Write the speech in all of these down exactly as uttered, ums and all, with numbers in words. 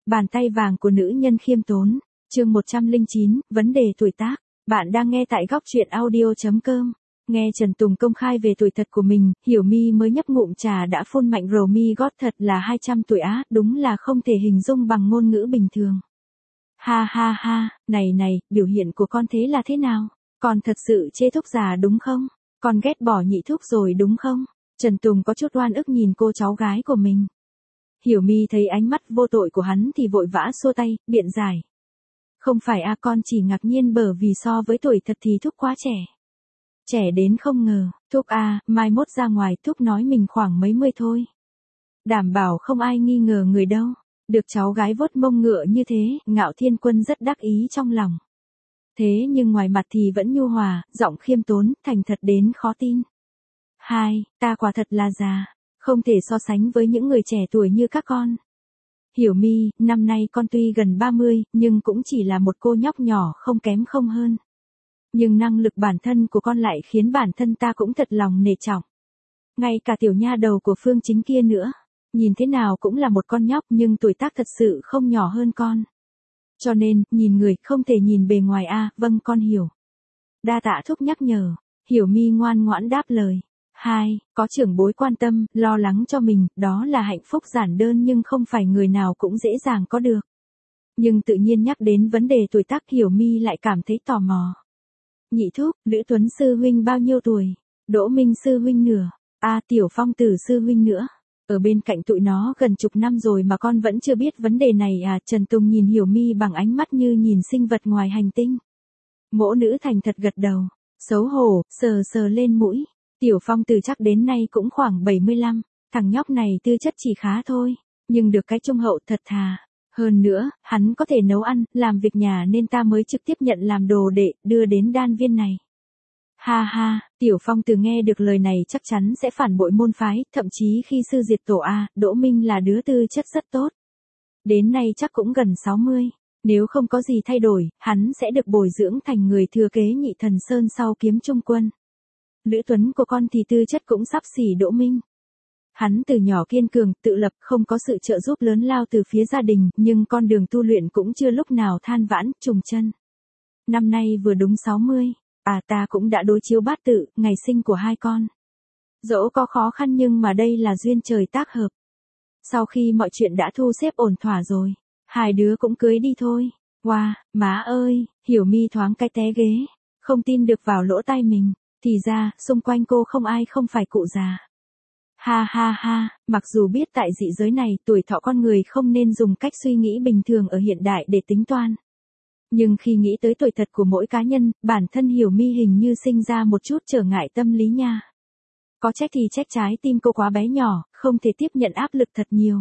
Bàn tay vàng của nữ nhân khiêm tốn. Chương một trăm lẻ chín, vấn đề tuổi tác. Bạn đang nghe tại góc truyện audio chấm com. Nghe Trần Tùng công khai về tuổi thật của mình, Hiểu My mới nhấp ngụm trà đã phun mạnh rồ mi gót thật là hai trăm tuổi á, đúng là không thể hình dung bằng ngôn ngữ bình thường. Ha ha ha, này này, biểu hiện của con thế là thế nào? Con thật sự chê thúc già đúng không? Con ghét bỏ nhị thúc rồi đúng không? Trần Tùng có chút oan ức nhìn cô cháu gái của mình. Hiểu My thấy ánh mắt vô tội của hắn thì vội vã xua tay, biện giải. Không phải a, con chỉ ngạc nhiên bởi vì so với tuổi thật thì thúc quá trẻ. Trẻ đến không ngờ, thúc a, mai mốt ra ngoài thúc nói mình khoảng mấy mươi thôi. Đảm bảo không ai nghi ngờ người đâu. Được cháu gái vuốt mông ngựa như thế, Ngạo Thiên Quân rất đắc ý trong lòng. Thế nhưng ngoài mặt thì vẫn nhu hòa, giọng khiêm tốn, thành thật đến khó tin. Hai, ta quả thật là già, không thể so sánh với những người trẻ tuổi như các con. Hiểu My, năm nay con tuy gần ba mươi, nhưng cũng chỉ là một cô nhóc nhỏ không kém không hơn. Nhưng năng lực bản thân của con lại khiến bản thân ta cũng thật lòng nể trọng. Ngay cả tiểu nha đầu của Phương Chính kia nữa, nhìn thế nào cũng là một con nhóc nhưng tuổi tác thật sự không nhỏ hơn con. Cho nên, nhìn người không thể nhìn bề ngoài a, à, vâng con hiểu. Đa tạ thúc nhắc nhở, Hiểu My ngoan ngoãn đáp lời. Hai, có trưởng bối quan tâm, lo lắng cho mình, đó là hạnh phúc giản đơn nhưng không phải người nào cũng dễ dàng có được. Nhưng tự nhiên nhắc đến vấn đề tuổi tác Hiểu My lại cảm thấy tò mò. Nhị thúc, Lữ Tuấn sư huynh bao nhiêu tuổi? Đỗ Minh sư huynh nửa. A à, Tiểu Phong Tử sư huynh nữa. Ở bên cạnh tụi nó gần chục năm rồi mà con vẫn chưa biết vấn đề này à? Trần Tùng nhìn Hiểu My bằng ánh mắt như nhìn sinh vật ngoài hành tinh. Mỗ nữ thành thật gật đầu, xấu hổ, sờ sờ lên mũi. Tiểu Phong Tử chắc đến nay cũng khoảng bảy mươi lăm, thằng nhóc này tư chất chỉ khá thôi, nhưng được cái trung hậu thật thà. Hơn nữa, hắn có thể nấu ăn, làm việc nhà nên ta mới trực tiếp nhận làm đồ đệ, đưa đến đan viên này. Ha ha, Tiểu Phong Tử nghe được lời này chắc chắn sẽ phản bội môn phái, thậm chí khi sư diệt tổ A, Đỗ Minh là đứa tư chất rất tốt. Đến nay chắc cũng gần sáu mươi, nếu không có gì thay đổi, hắn sẽ được bồi dưỡng thành người thừa kế Nhị Thần Sơn sau Kiếm Trung Quân. Lữ Tuấn của con thì tư chất cũng sắp xỉ Đỗ Minh. Hắn từ nhỏ kiên cường, tự lập, không có sự trợ giúp lớn lao từ phía gia đình, nhưng con đường tu luyện cũng chưa lúc nào than vãn, trùng chân. Năm nay vừa đúng sáu mươi, à ta cũng đã đối chiếu bát tự, ngày sinh của hai con. Dẫu có khó khăn nhưng mà đây là duyên trời tác hợp. Sau khi mọi chuyện đã thu xếp ổn thỏa rồi, hai đứa cũng cưới đi thôi. Wow, má ơi, Hiểu My thoáng cái té ghế, không tin được vào lỗ tai mình, thì ra, xung quanh cô không ai không phải cụ già. Ha ha ha, mặc dù biết tại dị giới này tuổi thọ con người không nên dùng cách suy nghĩ bình thường ở hiện đại để tính toán. Nhưng khi nghĩ tới tuổi thật của mỗi cá nhân, bản thân Hiểu My hình như sinh ra một chút trở ngại tâm lý nha. Có trách thì trách trái tim cô quá bé nhỏ, không thể tiếp nhận áp lực thật nhiều.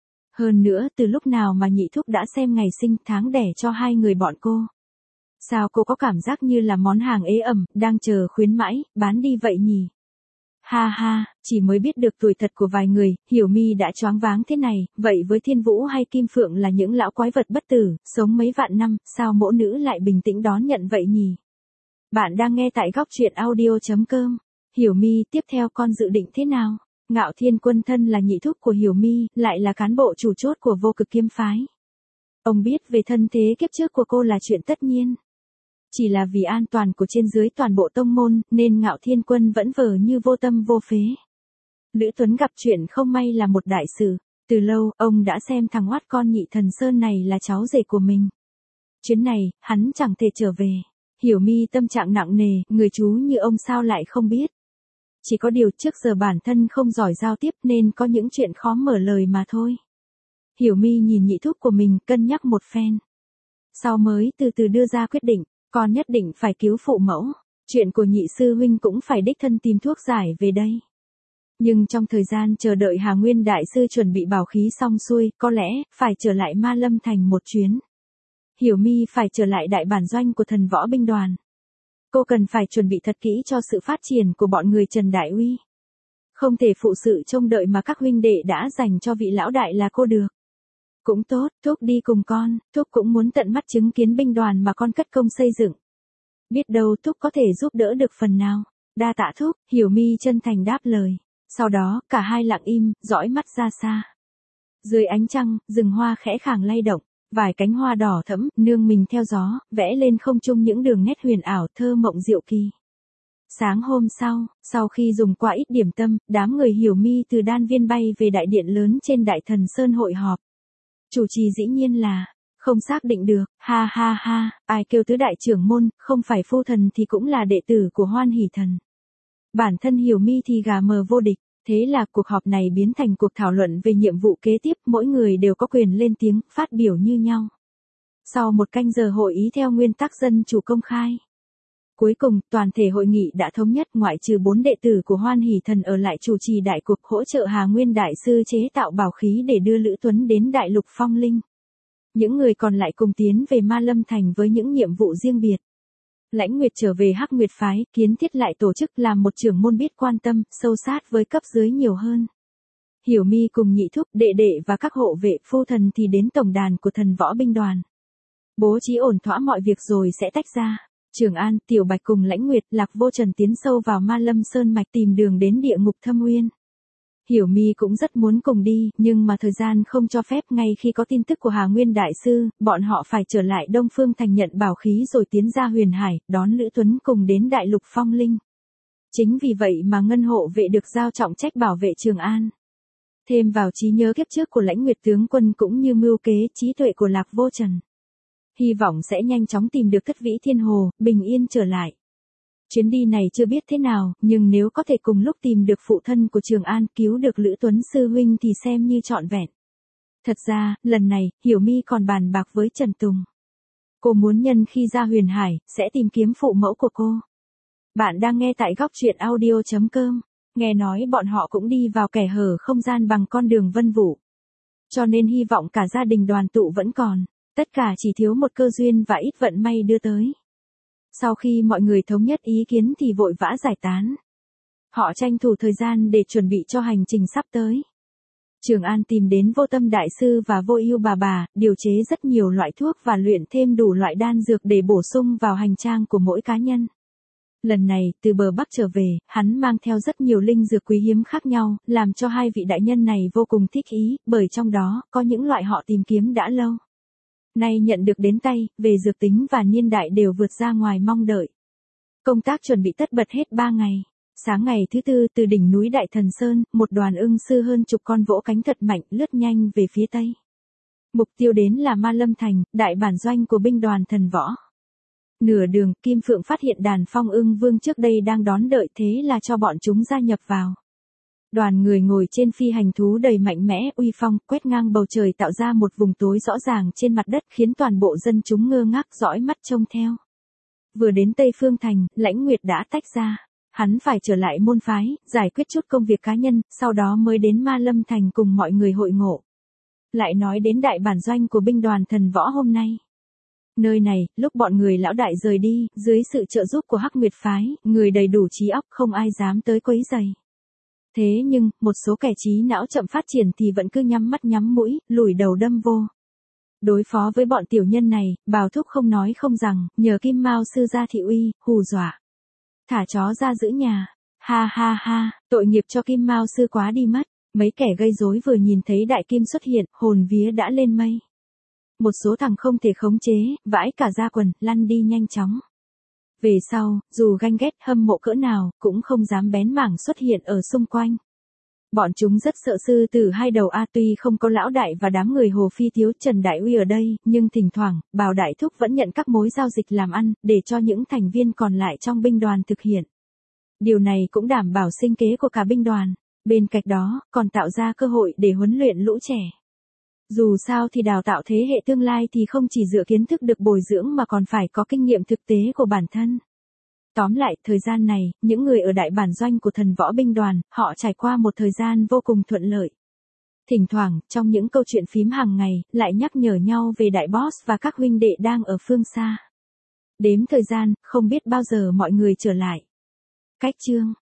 Hơn nữa, từ lúc nào mà nhị thúc đã xem ngày sinh tháng đẻ cho hai người bọn cô. Sao cô có cảm giác như là món hàng ế ẩm, đang chờ khuyến mãi, bán đi vậy nhỉ? Ha ha, chỉ mới biết được tuổi thật của vài người, Hiểu My đã choáng váng thế này, vậy với Thiên Vũ hay Kim Phượng là những lão quái vật bất tử, sống mấy vạn năm, sao mỗ nữ lại bình tĩnh đón nhận vậy nhỉ? Bạn đang nghe tại góc truyện audio chấm com. Hiểu My, tiếp theo con dự định thế nào? Ngạo Thiên Quân thân là nhị thúc của Hiểu My, lại là cán bộ chủ chốt của Vô Cực Kiếm Phái. Ông biết về thân thế kiếp trước của cô là chuyện tất nhiên. Chỉ là vì an toàn của trên dưới toàn bộ tông môn, nên Ngạo Thiên Quân vẫn vờ như vô tâm vô phế. Lữ Tuấn gặp chuyện không may là một đại sự. Từ lâu, ông đã xem thằng oát con Nhị Thần Sơn này là cháu rể của mình. Chuyến này, hắn chẳng thể trở về. Hiểu My tâm trạng nặng nề, người chú như ông sao lại không biết. Chỉ có điều trước giờ bản thân không giỏi giao tiếp nên có những chuyện khó mở lời mà thôi. Hiểu My nhìn nhị thúc của mình cân nhắc một phen. Sau mới từ từ đưa ra quyết định. Con nhất định phải cứu phụ mẫu, chuyện của nhị sư huynh cũng phải đích thân tìm thuốc giải về đây. Nhưng trong thời gian chờ đợi Hà Nguyên Đại Sư chuẩn bị bảo khí xong xuôi, có lẽ, phải trở lại Ma Lâm Thành một chuyến. Hiểu My phải trở lại đại bản doanh của thần võ binh đoàn. Cô cần phải chuẩn bị thật kỹ cho sự phát triển của bọn người Trần Đại Uy. Không thể phụ sự trông đợi mà các huynh đệ đã dành cho vị lão đại là cô được. Cũng tốt, thúc đi cùng con, thúc cũng muốn tận mắt chứng kiến binh đoàn mà con cất công xây dựng. Biết đâu thúc có thể giúp đỡ được phần nào. Đa tạ thúc, Hiểu My chân thành đáp lời. Sau đó, cả hai lặng im, dõi mắt ra xa. Dưới ánh trăng, rừng hoa khẽ khàng lay động, vài cánh hoa đỏ thẫm, nương mình theo gió, vẽ lên không trung những đường nét huyền ảo thơ mộng diệu kỳ. Sáng hôm sau, sau khi dùng qua ít điểm tâm, đám người Hiểu Mi từ Đan Viên bay về đại điện lớn trên Đại Thần Sơn hội họp. Chủ trì dĩ nhiên là, không xác định được, ha ha ha, ai kêu tứ đại trưởng môn, không phải phu thần thì cũng là đệ tử của Hoan Hỷ Thần. Bản thân Hiểu Mi thì gà mờ vô địch, thế là cuộc họp này biến thành cuộc thảo luận về nhiệm vụ kế tiếp, mỗi người đều có quyền lên tiếng, phát biểu như nhau. Sau một canh giờ hội ý theo nguyên tắc dân chủ công khai. Cuối cùng, toàn thể hội nghị đã thống nhất ngoại trừ bốn đệ tử của Hoan Hỷ Thần ở lại chủ trì đại cuộc hỗ trợ Hà Nguyên Đại Sư chế tạo bảo khí để đưa Lữ Tuấn đến Đại Lục Phong Linh. Những người còn lại cùng tiến về Ma Lâm Thành với những nhiệm vụ riêng biệt. Lãnh Nguyệt trở về Hắc Nguyệt Phái, kiến thiết lại tổ chức làm một trưởng môn biết quan tâm, sâu sát với cấp dưới nhiều hơn. Hiểu Mi cùng nhị thúc, đệ đệ và các hộ vệ phu thần thì đến tổng đàn của thần võ binh đoàn. Bố trí ổn thỏa mọi việc rồi sẽ tách ra. Trường An, Tiểu Bạch cùng Lãnh Nguyệt, Lạc Vô Trần tiến sâu vào Ma Lâm Sơn mạch tìm đường đến địa ngục Thâm Uyên. Hiểu Mi cũng rất muốn cùng đi, nhưng mà thời gian không cho phép. Ngay khi có tin tức của Hà Nguyên Đại Sư, bọn họ phải trở lại Đông Phương Thành nhận bảo khí rồi tiến ra Huyền Hải, đón Lữ Tuấn cùng đến Đại Lục Phong Linh. Chính vì vậy mà Ngân Hộ Vệ được giao trọng trách bảo vệ Trường An. Thêm vào trí nhớ kiếp trước của Lãnh Nguyệt tướng quân cũng như mưu kế trí tuệ của Lạc Vô Trần. Hy vọng sẽ nhanh chóng tìm được Thất Vĩ Thiên Hồ, bình yên trở lại. Chuyến đi này chưa biết thế nào, nhưng nếu có thể cùng lúc tìm được phụ thân của Trường An, cứu được Lữ Tuấn sư huynh thì xem như trọn vẹn. Thật ra, lần này, Hiểu Mi còn bàn bạc với Trần Tùng. Cô muốn nhân khi ra Huyền Hải, sẽ tìm kiếm phụ mẫu của cô. Bạn đang nghe tại góc truyện audio chấm com. Nghe nói bọn họ cũng đi vào kẻ hở không gian bằng con đường vân vũ. Cho nên hy vọng cả gia đình đoàn tụ vẫn còn. Tất cả chỉ thiếu một cơ duyên và ít vận may đưa tới. Sau khi mọi người thống nhất ý kiến thì vội vã giải tán. Họ tranh thủ thời gian để chuẩn bị cho hành trình sắp tới. Trường An tìm đến Vô Tâm Đại Sư và Vô Ưu Bà Bà, điều chế rất nhiều loại thuốc và luyện thêm đủ loại đan dược để bổ sung vào hành trang của mỗi cá nhân. Lần này, từ bờ Bắc trở về, hắn mang theo rất nhiều linh dược quý hiếm khác nhau, làm cho hai vị đại nhân này vô cùng thích ý, bởi trong đó, có những loại họ tìm kiếm đã lâu. Nay nhận được đến tay, về dược tính và niên đại đều vượt ra ngoài mong đợi. Công tác chuẩn bị tất bật hết ba ngày. Sáng ngày thứ tư từ đỉnh núi Đại Thần Sơn, một đoàn ưng sư hơn chục con vỗ cánh thật mạnh lướt nhanh về phía tây. Mục tiêu đến là Ma Lâm Thành, đại bản doanh của binh đoàn thần võ. Nửa đường, Kim Phượng phát hiện đàn phong ưng vương trước đây đang đón đợi, thế là cho bọn chúng gia nhập vào. Đoàn người ngồi trên phi hành thú đầy mạnh mẽ, uy phong, quét ngang bầu trời tạo ra một vùng tối rõ ràng trên mặt đất khiến toàn bộ dân chúng ngơ ngác dõi mắt trông theo. Vừa đến Tây Phương Thành, Lãnh Nguyệt đã tách ra. Hắn phải trở lại môn phái, giải quyết chút công việc cá nhân, sau đó mới đến Ma Lâm Thành cùng mọi người hội ngộ. Lại nói đến đại bản doanh của binh đoàn thần võ hôm nay. Nơi này, lúc bọn người lão đại rời đi, dưới sự trợ giúp của Hắc Nguyệt Phái, người đầy đủ trí óc không ai dám tới quấy rầy. Thế nhưng, một số kẻ trí não chậm phát triển thì vẫn cứ nhắm mắt nhắm mũi, lùi đầu đâm vô. Đối phó với bọn tiểu nhân này, Bào Thúc không nói không rằng, nhờ Kim Mao sư ra thị uy, hù dọa. Thả chó ra giữ nhà. Ha ha ha, tội nghiệp cho Kim Mao sư quá đi mất. Mấy kẻ gây rối vừa nhìn thấy đại kim xuất hiện, hồn vía đã lên mây. Một số thằng không thể khống chế, vãi cả da quần, lăn đi nhanh chóng. Về sau, dù ganh ghét hâm mộ cỡ nào, cũng không dám bén mảng xuất hiện ở xung quanh. Bọn chúng rất sợ sư tử hai đầu a, tuy không có lão đại và đám người Hồ Phi Thiếu Trần Đại Uy ở đây, nhưng thỉnh thoảng, Bào Đại Thúc vẫn nhận các mối giao dịch làm ăn, để cho những thành viên còn lại trong binh đoàn thực hiện. Điều này cũng đảm bảo sinh kế của cả binh đoàn, bên cạnh đó, còn tạo ra cơ hội để huấn luyện lũ trẻ. Dù sao thì đào tạo thế hệ tương lai thì không chỉ dựa kiến thức được bồi dưỡng mà còn phải có kinh nghiệm thực tế của bản thân. Tóm lại, thời gian này, những người ở đại bản doanh của thần võ binh đoàn, họ trải qua một thời gian vô cùng thuận lợi. Thỉnh thoảng, trong những câu chuyện phím hàng ngày, lại nhắc nhở nhau về đại boss và các huynh đệ đang ở phương xa. Đếm thời gian, không biết bao giờ mọi người trở lại. Cách chương